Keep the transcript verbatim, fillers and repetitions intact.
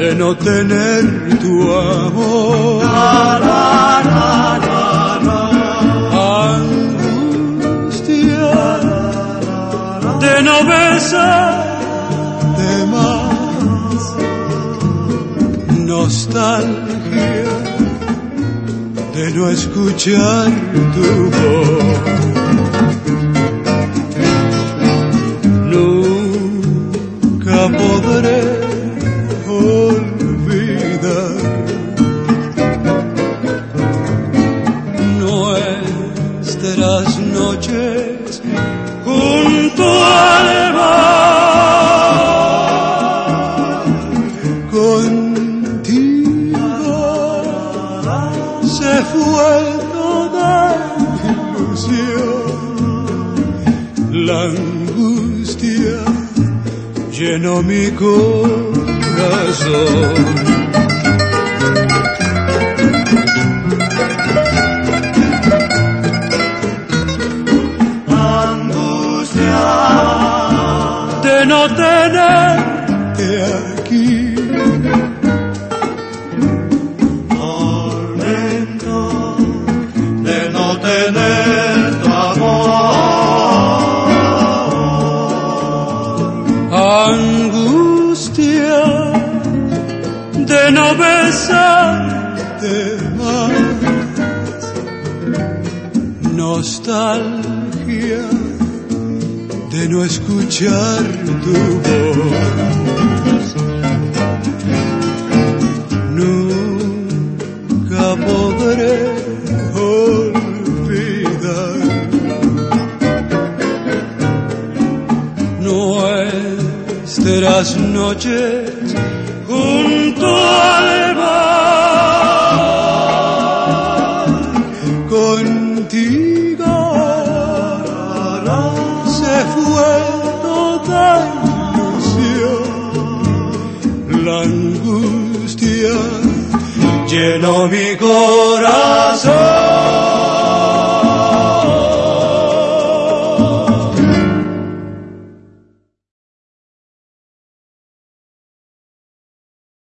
de no tener tu amor. La, la, la, la, la. Angustia de no besarte más. Nostalgia de no escuchar tu voz. Nunca podré olvidar nuestras noches junto al mar. Contigo se fue toda ilusión. La angustia llenó mi corazón. Angustia De no tenerte aquí. Tormento de no tener tu amor. Angustia de no besarte más. Nostalgia de no escuchar tu voz. Nunca podré olvidar nuestras noches junto al mar. Contigo se fue toda ilusión. La angustia llenó mi corazón.